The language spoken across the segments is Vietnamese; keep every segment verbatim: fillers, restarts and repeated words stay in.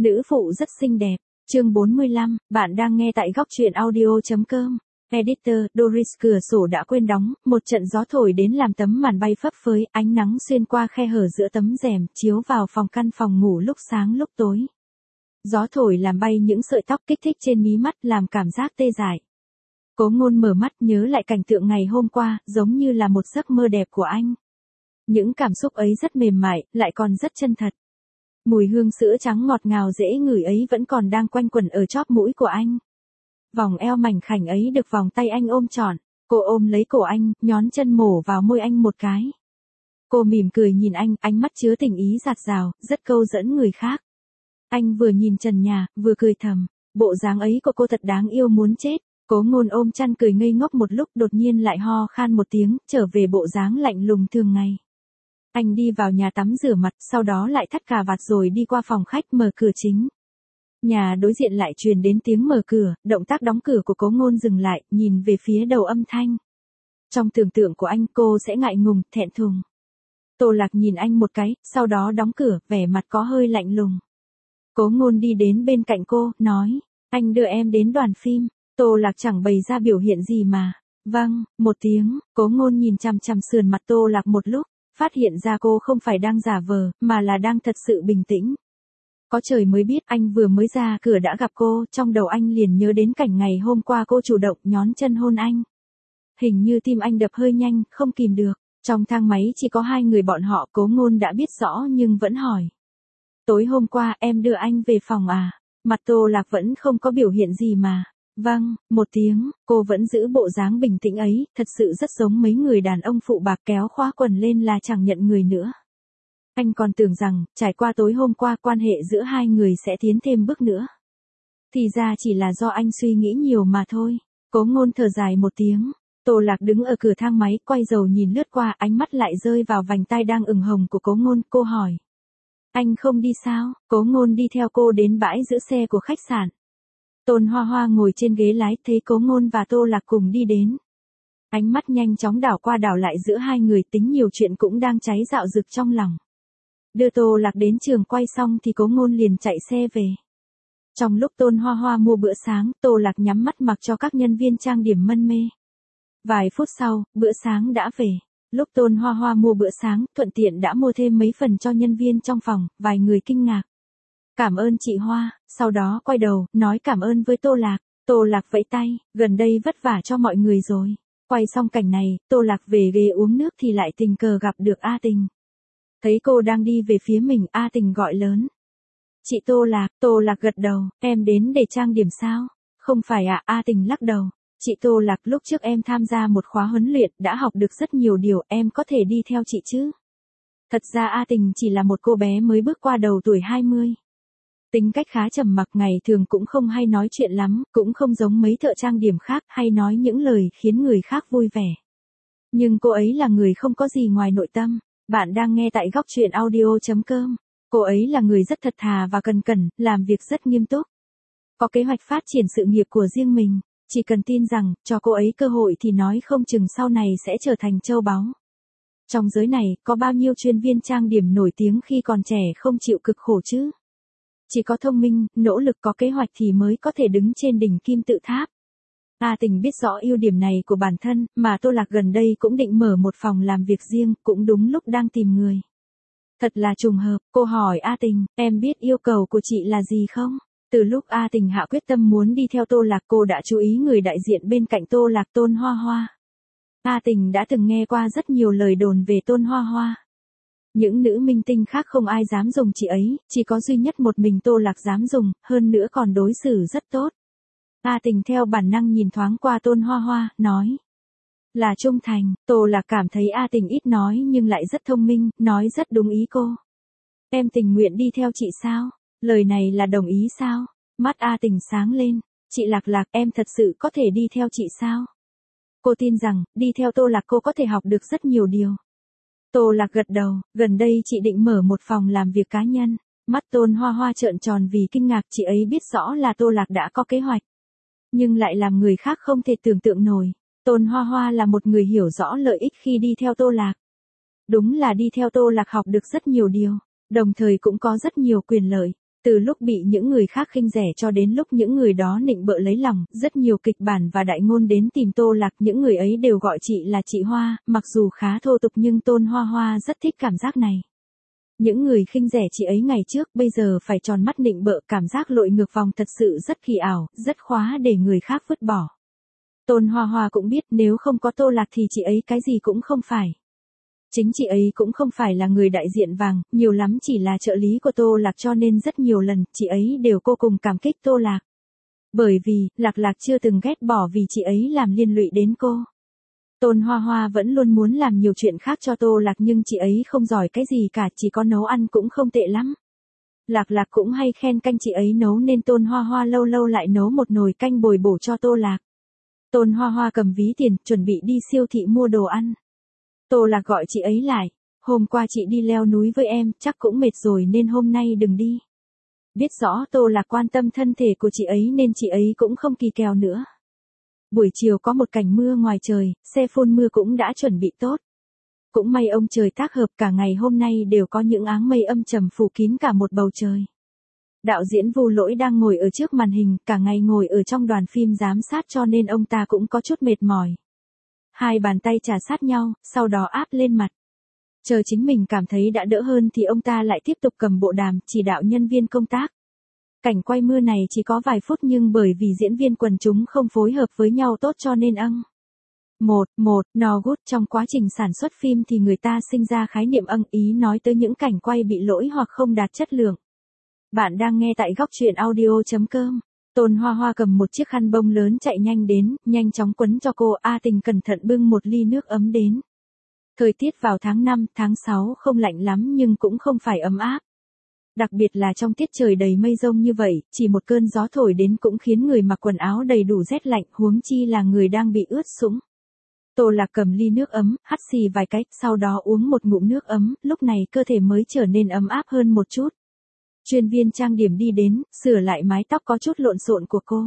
Nữ phụ rất xinh đẹp. Chương bốn mươi lăm, bạn đang nghe tại góc truyện audio chấm com. Editor, Doris cửa sổ đã quên đóng, một trận gió thổi đến làm tấm màn bay phấp phới, ánh nắng xuyên qua khe hở giữa tấm rèm, chiếu vào phòng căn phòng ngủ lúc sáng lúc tối. Gió thổi làm bay những sợi tóc kích thích trên mí mắt làm cảm giác tê dại. Cố Ngôn mở mắt nhớ lại cảnh tượng ngày hôm qua, giống như là một giấc mơ đẹp của anh. Những cảm xúc ấy rất mềm mại, lại còn rất chân thật. Mùi hương sữa trắng ngọt ngào dễ ngửi ấy vẫn còn đang quanh quẩn ở chóp mũi của anh. Vòng eo mảnh khảnh ấy được vòng tay anh ôm trọn, cô ôm lấy cổ anh, nhón chân mổ vào môi anh một cái. Cô mỉm cười nhìn anh, ánh mắt chứa tình ý dạt dào, rất câu dẫn người khác. Anh vừa nhìn trần nhà, vừa cười thầm, bộ dáng ấy của cô thật đáng yêu muốn chết. Cố Ngôn ôm chăn cười ngây ngốc một lúc, đột nhiên lại ho khan một tiếng, trở về bộ dáng lạnh lùng thường ngày. Anh đi vào nhà tắm rửa mặt, sau đó lại thắt cà vạt rồi đi qua phòng khách mở cửa chính. Nhà đối diện lại truyền đến tiếng mở cửa, động tác đóng cửa của Cố Ngôn dừng lại, nhìn về phía đầu âm thanh. Trong tưởng tượng của anh, cô sẽ ngại ngùng, thẹn thùng. Tô Lạc nhìn anh một cái, sau đó đóng cửa, vẻ mặt có hơi lạnh lùng. Cố Ngôn đi đến bên cạnh cô, nói, anh đưa em đến đoàn phim. Tô Lạc chẳng bày ra biểu hiện gì mà. Vâng, một tiếng. Cố Ngôn nhìn chằm chằm sườn mặt Tô Lạc một lúc, phát hiện ra cô không phải đang giả vờ, mà là đang thật sự bình tĩnh. Có trời mới biết, anh vừa mới ra cửa đã gặp cô, trong đầu anh liền nhớ đến cảnh ngày hôm qua cô chủ động nhón chân hôn anh. Hình như tim anh đập hơi nhanh, không kìm được. Trong thang máy chỉ có hai người bọn họ, Cố Ngôn đã biết rõ nhưng vẫn hỏi. Tối hôm qua em đưa anh về phòng à? Mặt Tô Lạc vẫn không có biểu hiện gì mà. Vâng, một tiếng, cô vẫn giữ bộ dáng bình tĩnh ấy, thật sự rất giống mấy người đàn ông phụ bạc kéo khóa quần lên là chẳng nhận người nữa. Anh còn tưởng rằng, trải qua tối hôm qua quan hệ giữa hai người sẽ tiến thêm bước nữa. Thì ra chỉ là do anh suy nghĩ nhiều mà thôi. Cố Ngôn thở dài một tiếng. Tô Lạc đứng ở cửa thang máy, quay đầu nhìn lướt qua, ánh mắt lại rơi vào vành tai đang ửng hồng của Cố Ngôn, cô hỏi. Anh không đi sao? Cố Ngôn đi theo cô đến bãi giữ xe của khách sạn. Tôn Hoa Hoa ngồi trên ghế lái, thấy Cố Ngôn và Tô Lạc cùng đi đến. Ánh mắt nhanh chóng đảo qua đảo lại giữa hai người, tính nhiều chuyện cũng đang cháy dạo dực trong lòng. Đưa Tô Lạc đến trường quay xong thì Cố Ngôn liền chạy xe về. Trong lúc Tôn Hoa Hoa mua bữa sáng, Tô Lạc nhắm mắt mặc cho các nhân viên trang điểm mân mê. Vài phút sau, bữa sáng đã về. Lúc Tôn Hoa Hoa mua bữa sáng, thuận tiện đã mua thêm mấy phần cho nhân viên trong phòng, vài người kinh ngạc. Cảm ơn chị Hoa, sau đó quay đầu, nói cảm ơn với Tô Lạc. Tô Lạc vẫy tay, gần đây vất vả cho mọi người rồi. Quay xong cảnh này, Tô Lạc về ghế uống nước thì lại tình cờ gặp được A Tình. Thấy cô đang đi về phía mình, A Tình gọi lớn. Chị Tô Lạc, Tô Lạc gật đầu, em đến để trang điểm sao? Không phải ạ, à, A Tình lắc đầu. Chị Tô Lạc, lúc trước em tham gia một khóa huấn luyện, đã học được rất nhiều điều, em có thể đi theo chị chứ? Thật ra A Tình chỉ là một cô bé mới bước qua đầu tuổi hai mươi. Tính cách khá trầm mặc, ngày thường cũng không hay nói chuyện lắm, cũng không giống mấy thợ trang điểm khác hay nói những lời khiến người khác vui vẻ. Nhưng cô ấy là người không có gì ngoài nội tâm. Bạn đang nghe tại góc truyện audio chấm com. Cô ấy là người rất thật thà và cần cẩn, làm việc rất nghiêm túc. Có kế hoạch phát triển sự nghiệp của riêng mình. Chỉ cần tin rằng, cho cô ấy cơ hội thì nói không chừng sau này sẽ trở thành châu báu. Trong giới này, có bao nhiêu chuyên viên trang điểm nổi tiếng khi còn trẻ không chịu cực khổ chứ? Chỉ có thông minh, nỗ lực có kế hoạch thì mới có thể đứng trên đỉnh kim tự tháp. A Tình biết rõ ưu điểm này của bản thân, mà Tô Lạc gần đây cũng định mở một phòng làm việc riêng, cũng đúng lúc đang tìm người. Thật là trùng hợp, cô hỏi A Tình, em biết yêu cầu của chị là gì không? Từ lúc A Tình hạ quyết tâm muốn đi theo Tô Lạc, cô đã chú ý người đại diện bên cạnh Tô Lạc, Tôn Hoa Hoa. A Tình đã từng nghe qua rất nhiều lời đồn về Tôn Hoa Hoa. Những nữ minh tinh khác không ai dám dùng chị ấy, chỉ có duy nhất một mình Tô Lạc dám dùng, hơn nữa còn đối xử rất tốt. A Tình theo bản năng nhìn thoáng qua Tôn Hoa Hoa, nói. Là trung thành. Tô Lạc cảm thấy A Tình ít nói nhưng lại rất thông minh, nói rất đúng ý cô. Em tình nguyện đi theo chị sao? Lời này là đồng ý sao? Mắt A Tình sáng lên. Chị Lạc Lạc, em thật sự có thể đi theo chị sao? Cô tin rằng, đi theo Tô Lạc cô có thể học được rất nhiều điều. Tô Lạc gật đầu, gần đây chị định mở một phòng làm việc cá nhân. Mắt Tôn Hoa Hoa trợn tròn vì kinh ngạc, chị ấy biết rõ là Tô Lạc đã có kế hoạch. Nhưng lại làm người khác không thể tưởng tượng nổi. Tôn Hoa Hoa là một người hiểu rõ lợi ích khi đi theo Tô Lạc. Đúng là đi theo Tô Lạc học được rất nhiều điều, đồng thời cũng có rất nhiều quyền lợi. Từ lúc bị những người khác khinh rẻ cho đến lúc những người đó nịnh bợ lấy lòng, rất nhiều kịch bản và đại ngôn đến tìm Tô Lạc, những người ấy đều gọi chị là chị Hoa, mặc dù khá thô tục nhưng Tôn Hoa Hoa rất thích cảm giác này. Những người khinh rẻ chị ấy ngày trước bây giờ phải tròn mắt nịnh bợ, cảm giác lội ngược vòng thật sự rất kỳ ảo, rất khóa để người khác vứt bỏ. Tôn Hoa Hoa cũng biết nếu không có Tô Lạc thì chị ấy cái gì cũng không phải. Chính chị ấy cũng không phải là người đại diện vàng, nhiều lắm chỉ là trợ lý của Tô Lạc cho nên rất nhiều lần chị ấy đều vô cùng cảm kích Tô Lạc. Bởi vì, Lạc Lạc chưa từng ghét bỏ vì chị ấy làm liên lụy đến cô. Tôn Hoa Hoa vẫn luôn muốn làm nhiều chuyện khác cho Tô Lạc nhưng chị ấy không giỏi cái gì cả, chỉ có nấu ăn cũng không tệ lắm. Lạc Lạc cũng hay khen canh chị ấy nấu nên Tôn Hoa Hoa lâu lâu lại nấu một nồi canh bồi bổ cho Tô Lạc. Tôn Hoa Hoa cầm ví tiền, chuẩn bị đi siêu thị mua đồ ăn. Tô Lạc gọi chị ấy lại, hôm qua chị đi leo núi với em, chắc cũng mệt rồi nên hôm nay đừng đi. Biết rõ Tô Lạc quan tâm thân thể của chị ấy nên chị ấy cũng không kỳ kèo nữa. Buổi chiều có một cảnh mưa ngoài trời, xe phun mưa cũng đã chuẩn bị tốt. Cũng may ông trời tác hợp, cả ngày hôm nay đều có những áng mây âm trầm phủ kín cả một bầu trời. Đạo diễn Vu Lỗi đang ngồi ở trước màn hình, cả ngày ngồi ở trong đoàn phim giám sát cho nên ông ta cũng có chút mệt mỏi. Hai bàn tay chà sát nhau, sau đó áp lên mặt. Chờ chính mình cảm thấy đã đỡ hơn thì ông ta lại tiếp tục cầm bộ đàm, chỉ đạo nhân viên công tác. Cảnh quay mưa này chỉ có vài phút nhưng bởi vì diễn viên quần chúng không phối hợp với nhau tốt cho nên âng. Một, một, no good, trong quá trình sản xuất phim thì người ta sinh ra khái niệm âng ý nói tới những cảnh quay bị lỗi hoặc không đạt chất lượng. Bạn đang nghe tại góc truyện audio chấm com. Tôn Hoa Hoa cầm một chiếc khăn bông lớn chạy nhanh đến, nhanh chóng quấn cho cô. A Tình cẩn thận bưng một ly nước ấm đến. Thời tiết vào tháng năm, tháng sáu không lạnh lắm nhưng cũng không phải ấm áp. Đặc biệt là trong tiết trời đầy mây rông như vậy, chỉ một cơn gió thổi đến cũng khiến người mặc quần áo đầy đủ rét lạnh, huống chi là người đang bị ướt sũng. Tô Lạc cầm ly nước ấm, hắt xì vài cái, sau đó uống một ngụm nước ấm, lúc này cơ thể mới trở nên ấm áp hơn một chút. Chuyên viên trang điểm đi đến, sửa lại mái tóc có chút lộn xộn của cô.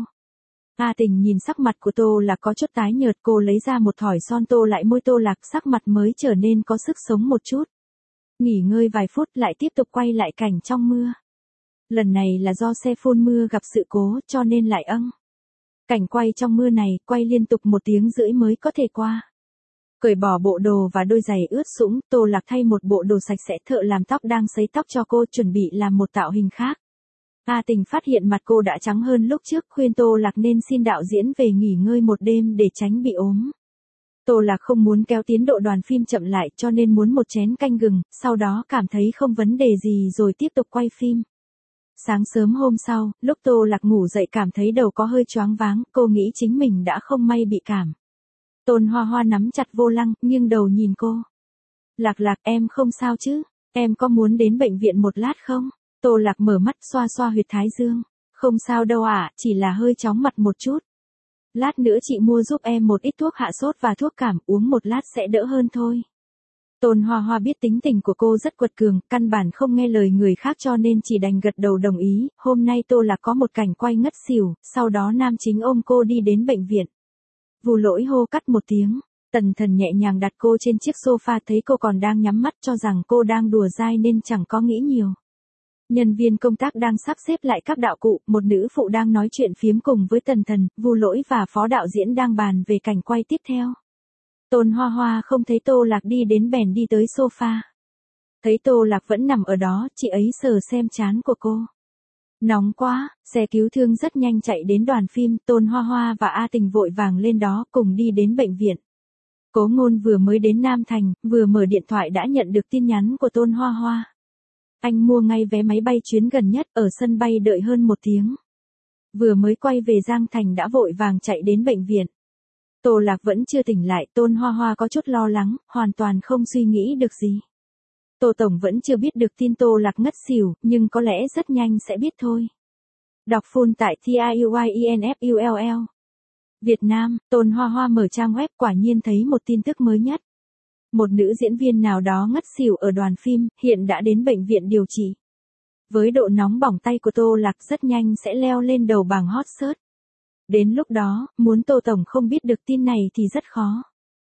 A Tình nhìn sắc mặt của Tô Lạc có chút tái nhợt, cô lấy ra một thỏi son tô lại môi Tô Lạc, sắc mặt mới trở nên có sức sống một chút. Nghỉ ngơi vài phút lại tiếp tục quay lại cảnh trong mưa. Lần này là do xe phun mưa gặp sự cố cho nên lại âng. Cảnh quay trong mưa này, quay liên tục một tiếng rưỡi mới có thể qua. Cởi bỏ bộ đồ và đôi giày ướt sũng, Tô Lạc thay một bộ đồ sạch sẽ, thợ làm tóc đang sấy tóc cho cô chuẩn bị làm một tạo hình khác. A Tình phát hiện mặt cô đã trắng hơn lúc trước, khuyên Tô Lạc nên xin đạo diễn về nghỉ ngơi một đêm để tránh bị ốm. Tô Lạc không muốn kéo tiến độ đoàn phim chậm lại cho nên muốn một chén canh gừng, sau đó cảm thấy không vấn đề gì rồi tiếp tục quay phim. Sáng sớm hôm sau, lúc Tô Lạc ngủ dậy cảm thấy đầu có hơi choáng váng, cô nghĩ chính mình đã không may bị cảm. Tôn Hoa Hoa nắm chặt vô lăng, nghiêng đầu nhìn cô. Lạc Lạc, em không sao chứ? Em có muốn đến bệnh viện một lát không? Tô Lạc mở mắt xoa xoa huyệt thái dương. Không sao đâu ạ, à, chỉ là hơi chóng mặt một chút. Lát nữa chị mua giúp em một ít thuốc hạ sốt và thuốc cảm, uống một lát sẽ đỡ hơn thôi. Tôn Hoa Hoa biết tính tình của cô rất quật cường, căn bản không nghe lời người khác cho nên chỉ đành gật đầu đồng ý. Hôm nay Tô Lạc có một cảnh quay ngất xỉu, sau đó nam chính ôm cô đi đến bệnh viện. Vu Lỗi hô cắt một tiếng, Tần Thần nhẹ nhàng đặt cô trên chiếc sofa, thấy cô còn đang nhắm mắt cho rằng cô đang đùa dai nên chẳng có nghĩ nhiều. Nhân viên công tác đang sắp xếp lại các đạo cụ, một nữ phụ đang nói chuyện phiếm cùng với Tần Thần, Vu Lỗi và phó đạo diễn đang bàn về cảnh quay tiếp theo. Tôn Hoa Hoa không thấy Tô Lạc đi đến bèn đi tới sofa. Thấy Tô Lạc vẫn nằm ở đó, chị ấy sờ xem trán của cô. Nóng quá, xe cứu thương rất nhanh chạy đến đoàn phim, Tôn Hoa Hoa và A Tình vội vàng lên đó cùng đi đến bệnh viện. Cố Ngôn vừa mới đến Nam Thành, vừa mở điện thoại đã nhận được tin nhắn của Tôn Hoa Hoa. Anh mua ngay vé máy bay chuyến gần nhất, ở sân bay đợi hơn một tiếng. Vừa mới quay về Giang Thành đã vội vàng chạy đến bệnh viện. Tô Lạc vẫn chưa tỉnh lại, Tôn Hoa Hoa có chút lo lắng, hoàn toàn không suy nghĩ được gì. Tô Tổng vẫn chưa biết được tin Tô Lạc ngất xỉu, nhưng có lẽ rất nhanh sẽ biết thôi. Đọc full tại T I U Y E N F U L L. Việt Nam, Tôn Hoa Hoa mở trang web quả nhiên thấy một tin tức mới nhất. Một nữ diễn viên nào đó ngất xỉu ở đoàn phim, hiện đã đến bệnh viện điều trị. Với độ nóng bỏng tay của Tô Lạc rất nhanh sẽ leo lên đầu bảng hot search. Đến lúc đó, muốn Tô Tổng không biết được tin này thì rất khó.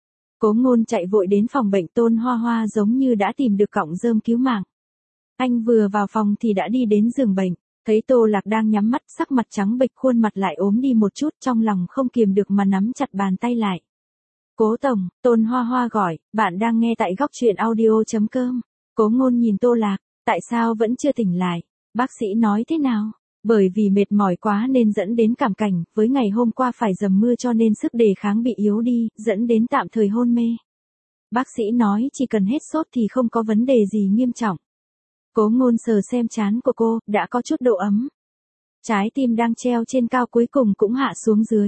Cố Ngôn chạy vội đến phòng bệnh, Tôn Hoa Hoa giống như đã tìm được cọng rơm cứu mạng. Anh vừa vào phòng thì đã đi đến giường bệnh. Thấy Tô Lạc đang nhắm mắt, sắc mặt trắng bệch, khuôn mặt lại ốm đi một chút, trong lòng không kiềm được mà nắm chặt bàn tay lại. Cố tổng, Tôn Hoa Hoa gọi, bạn đang nghe tại góc truyện audio.com. Cố Ngôn nhìn Tô Lạc, tại sao vẫn chưa tỉnh lại? Bác sĩ nói thế nào? Bởi vì mệt mỏi quá nên dẫn đến cảm cảnh, với ngày hôm qua phải dầm mưa cho nên sức đề kháng bị yếu đi, dẫn đến tạm thời hôn mê. Bác sĩ nói chỉ cần hết sốt thì không có vấn đề gì nghiêm trọng. Cố Ngôn sờ xem trán của cô, đã có chút độ ấm. Trái tim đang treo trên cao cuối cùng cũng hạ xuống dưới.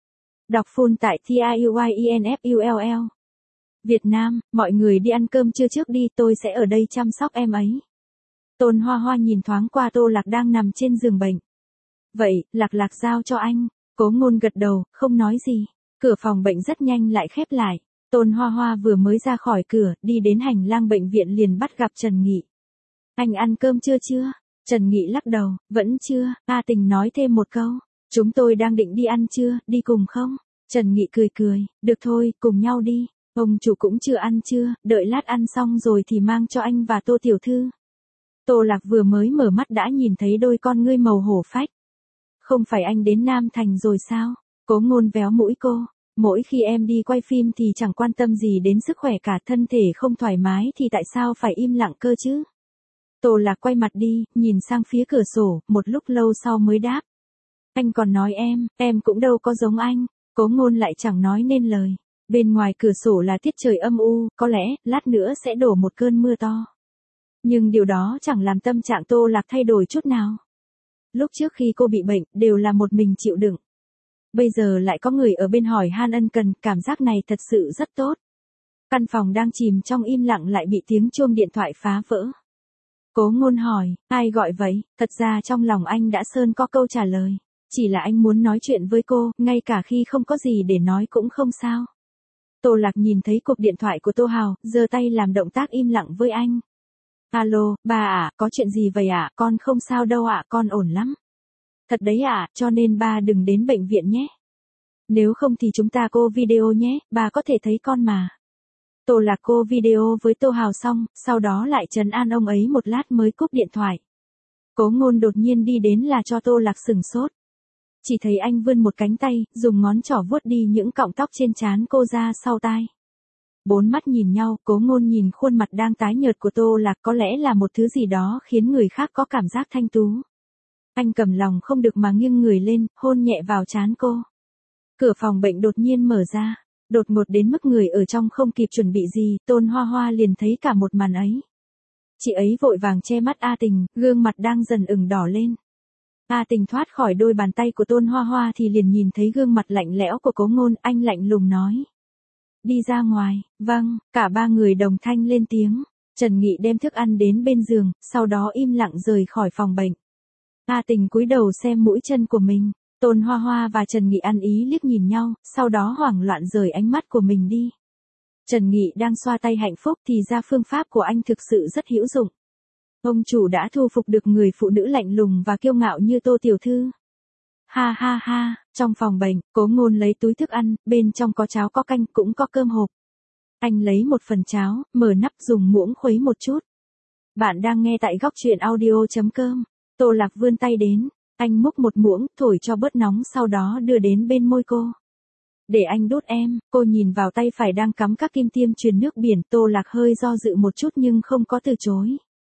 Đọc full tại T I U I E N F U L L. Việt Nam, mọi người đi ăn cơm trưa trước đi, tôi sẽ ở đây chăm sóc em ấy. Tôn Hoa Hoa nhìn thoáng qua Tô Lạc đang nằm trên giường bệnh. Vậy, Lạc Lạc giao cho anh. Cố Ngôn gật đầu, không nói gì. Cửa phòng bệnh rất nhanh lại khép lại. Tôn Hoa Hoa vừa mới ra khỏi cửa, đi đến hành lang bệnh viện liền bắt gặp Trần Nghị. Anh ăn cơm chưa chưa? Trần Nghị lắc đầu, vẫn chưa. A Tình nói thêm một câu. Chúng tôi đang định đi ăn trưa, đi cùng không? Trần Nghị cười cười, được thôi, cùng nhau đi. Ông chủ cũng chưa ăn trưa, đợi lát ăn xong rồi thì mang cho anh và Tô tiểu thư. Tô Lạc vừa mới mở mắt đã nhìn thấy đôi con ngươi màu hổ phách. Không phải anh đến Nam Thành rồi sao? Cố Ngôn véo mũi cô. Mỗi khi em đi quay phim thì chẳng quan tâm gì đến sức khỏe cả, thân thể không thoải mái thì tại sao phải im lặng cơ chứ? Tô Lạc quay mặt đi, nhìn sang phía cửa sổ, một lúc lâu sau mới đáp. Anh còn nói em, em cũng đâu có giống anh. Cố Ngôn lại chẳng nói nên lời. Bên ngoài cửa sổ là tiết trời âm u, có lẽ, lát nữa sẽ đổ một cơn mưa to. Nhưng điều đó chẳng làm tâm trạng Tô Lạc thay đổi chút nào. Lúc trước khi cô bị bệnh, đều là một mình chịu đựng. Bây giờ lại có người ở bên hỏi han ân cần, cảm giác này thật sự rất tốt. Căn phòng đang chìm trong im lặng lại bị tiếng chuông điện thoại phá vỡ. Cố Ngôn hỏi, ai gọi vậy? Thật ra trong lòng anh đã sơn có câu trả lời. Chỉ là anh muốn nói chuyện với cô, ngay cả khi không có gì để nói cũng không sao. Tô Lạc nhìn thấy cuộc điện thoại của Tô Hào, giơ tay làm động tác im lặng với anh. Alo, ba ạ, có chuyện gì vậy ạ? Con không sao đâu ạ, con ổn lắm. Thật đấy ạ, cho nên ba đừng đến bệnh viện nhé. Nếu không thì chúng ta cô video nhé, ba có thể thấy con mà. Tô Lạc cô video với Tô Hào xong, sau đó lại trấn an ông ấy một lát mới cúp điện thoại. Cố Ngôn đột nhiên đi đến là cho Tô Lạc sửng sốt. Chỉ thấy anh vươn một cánh tay, dùng ngón trỏ vuốt đi những cọng tóc trên trán cô ra sau tai. Bốn mắt nhìn nhau, Cố Ngôn nhìn khuôn mặt đang tái nhợt của Tô Lạc, có lẽ là một thứ gì đó khiến người khác có cảm giác thanh tú. Anh cầm lòng không được mà nghiêng người lên, hôn nhẹ vào trán cô. Cửa phòng bệnh đột nhiên mở ra, đột ngột đến mức người ở trong không kịp chuẩn bị gì, Tôn Hoa Hoa liền thấy cả một màn ấy. Chị ấy vội vàng che mắt A Tình, gương mặt đang dần ửng đỏ lên. A Tình thoát khỏi đôi bàn tay của Tôn Hoa Hoa thì liền nhìn thấy gương mặt lạnh lẽo của Cố Ngôn, anh lạnh lùng nói. Đi ra ngoài. Vâng, cả ba người đồng thanh lên tiếng. Trần Nghị đem thức ăn đến bên giường, sau đó im lặng rời khỏi phòng bệnh. A Tình cúi đầu xem mũi chân của mình. Tôn Hoa Hoa và Trần Nghị ăn ý liếc nhìn nhau, sau đó hoảng loạn rời ánh mắt của mình đi. Trần Nghị đang xoa tay hạnh phúc thì ra phương pháp của anh thực sự rất hữu dụng. Ông chủ đã thu phục được người phụ nữ lạnh lùng và kiêu ngạo như Tô tiểu thư. Ha ha ha, trong phòng bệnh, Cố Ngôn lấy túi thức ăn, bên trong có cháo có canh cũng có cơm hộp. Anh lấy một phần cháo, mở nắp dùng muỗng khuấy một chút. Bạn đang nghe tại góc truyện audio.com. Tô Lạc vươn tay đến, anh múc một muỗng, thổi cho bớt nóng sau đó đưa đến bên môi cô. Để anh đút em, cô nhìn vào tay phải đang cắm các kim tiêm truyền nước biển, Tô Lạc hơi do dự một chút nhưng không có từ chối.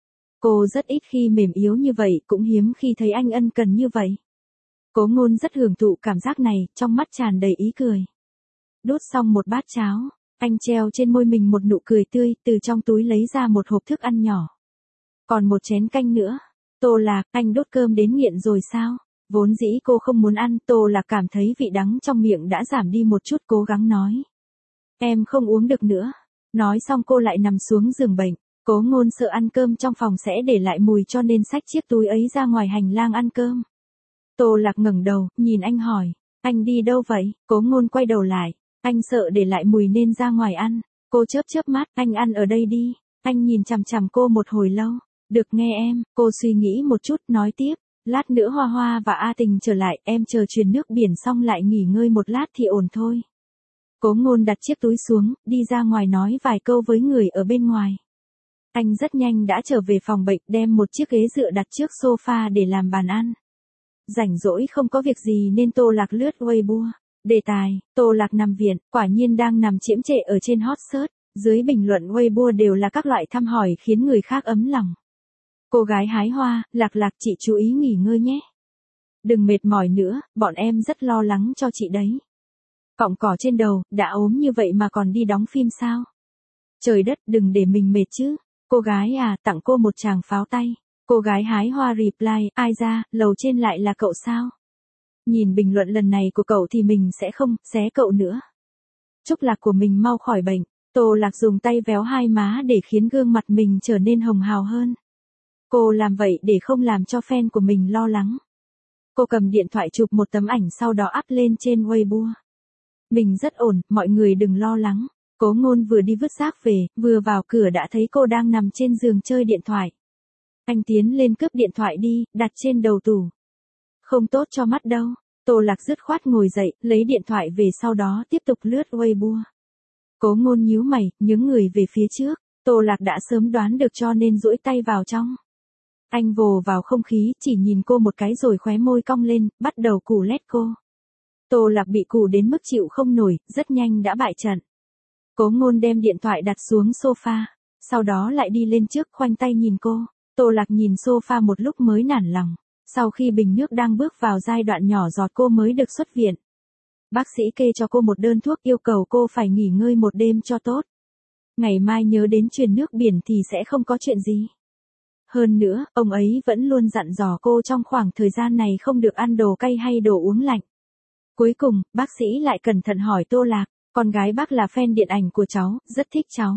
Cô rất ít khi mềm yếu như vậy, cũng hiếm khi thấy anh ân cần như vậy. Cố Ngôn rất hưởng thụ cảm giác này, trong mắt tràn đầy ý cười. Đút xong một bát cháo, anh treo trên môi mình một nụ cười tươi, từ trong túi lấy ra một hộp thức ăn nhỏ. Còn một chén canh nữa. Tô Lạc, anh đốt cơm đến nghiện rồi sao? Vốn dĩ cô không muốn ăn, Tô Lạc cảm thấy vị đắng trong miệng đã giảm đi một chút, cố gắng nói. Em không uống được nữa. Nói xong cô lại nằm xuống giường bệnh. Cố Ngôn sợ ăn cơm trong phòng sẽ để lại mùi cho nên xách chiếc túi ấy ra ngoài hành lang ăn cơm. Tô Lạc ngẩng đầu, nhìn anh hỏi, anh đi đâu vậy? Cố Ngôn quay đầu lại, anh sợ để lại mùi nên ra ngoài ăn. Cô chớp chớp mắt, anh ăn ở đây đi. Anh nhìn chằm chằm cô một hồi lâu. Được nghe em, cô suy nghĩ một chút, nói tiếp. Lát nữa Hoa Hoa và A Tình trở lại, em chờ truyền nước biển xong lại nghỉ ngơi một lát thì ổn thôi. Cố Ngôn đặt chiếc túi xuống, đi ra ngoài nói vài câu với người ở bên ngoài. Anh rất nhanh đã trở về phòng bệnh đem một chiếc ghế dựa đặt trước sofa để làm bàn ăn. Rảnh rỗi không có việc gì nên Tô Lạc lướt Weibo. Đề tài, Tô Lạc nằm viện, quả nhiên đang nằm chiếm trệ ở trên hot search. Dưới bình luận Weibo đều là các loại thăm hỏi khiến người khác ấm lòng. Cô gái hái hoa, Lạc Lạc chị chú ý nghỉ ngơi nhé. Đừng mệt mỏi nữa, bọn em rất lo lắng cho chị đấy. Cọng cỏ trên đầu, đã ốm như vậy mà còn đi đóng phim sao? Trời đất, đừng để mình mệt chứ. Cô gái à, tặng cô một tràng pháo tay. Cô gái hái hoa reply, ai ra, lầu trên lại là cậu sao? Nhìn bình luận lần này của cậu thì mình sẽ không xé cậu nữa. Chúc Lạc của mình mau khỏi bệnh. Tô Lạc dùng tay véo hai má để khiến gương mặt mình trở nên hồng hào hơn. Cô làm vậy để không làm cho fan của mình lo lắng. Cô cầm điện thoại chụp một tấm ảnh sau đó up lên trên Weibo. Mình rất ổn, mọi người đừng lo lắng. Cố Ngôn vừa đi vứt rác về, vừa vào cửa đã thấy cô đang nằm trên giường chơi điện thoại. Anh tiến lên cướp điện thoại đi, đặt trên đầu tủ. Không tốt cho mắt đâu. Tô Lạc dứt khoát ngồi dậy, lấy điện thoại về sau đó tiếp tục lướt Weibo. Cố Ngôn nhíu mày, nhướng người về phía trước. Tô Lạc đã sớm đoán được cho nên duỗi tay vào trong. Anh vồ vào không khí, chỉ nhìn cô một cái rồi khóe môi cong lên, bắt đầu cù lét cô. Tô Lạc bị cù đến mức chịu không nổi, rất nhanh đã bại trận. Cố Ngôn đem điện thoại đặt xuống sofa, sau đó lại đi lên trước khoanh tay nhìn cô. Tô Lạc nhìn sofa một lúc mới nản lòng. Sau khi bình nước đang bước vào giai đoạn nhỏ giọt cô mới được xuất viện. Bác sĩ kê cho cô một đơn thuốc yêu cầu cô phải nghỉ ngơi một đêm cho tốt. Ngày mai nhớ đến truyền nước biển thì sẽ không có chuyện gì. Hơn nữa, ông ấy vẫn luôn dặn dò cô trong khoảng thời gian này không được ăn đồ cay hay đồ uống lạnh. Cuối cùng, bác sĩ lại cẩn thận hỏi Tô Lạc, con gái bác là fan điện ảnh của cháu, rất thích cháu.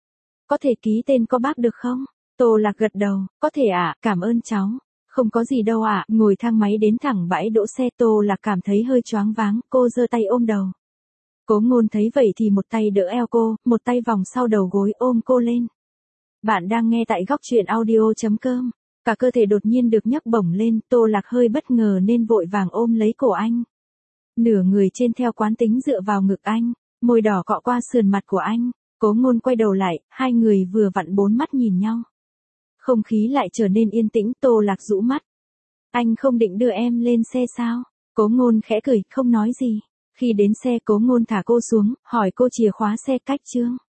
Có thể ký tên có bác được không? Tô Lạc gật đầu, có thể ạ, à, cảm ơn cháu. Không có gì đâu ạ, à, ngồi thang máy đến thẳng bãi đỗ xe. Tô Lạc cảm thấy hơi choáng váng, cô giơ tay ôm đầu. Cố Ngôn thấy vậy thì một tay đỡ eo cô, một tay vòng sau đầu gối ôm cô lên. Bạn đang nghe tại góc truyện audio chấm com. Cả cơ thể đột nhiên được nhấc bổng lên, Tô Lạc hơi bất ngờ nên vội vàng ôm lấy cổ anh. Nửa người trên theo quán tính dựa vào ngực anh, môi đỏ cọ qua sườn mặt của anh. Cố Ngôn quay đầu lại, hai người vừa vặn bốn mắt nhìn nhau. Không khí lại trở nên yên tĩnh. Tô Lạc rũ mắt. Anh không định đưa em lên xe sao? Cố Ngôn khẽ cười, không nói gì. Khi đến xe Cố Ngôn thả cô xuống, hỏi cô chìa khóa xe cách chưa?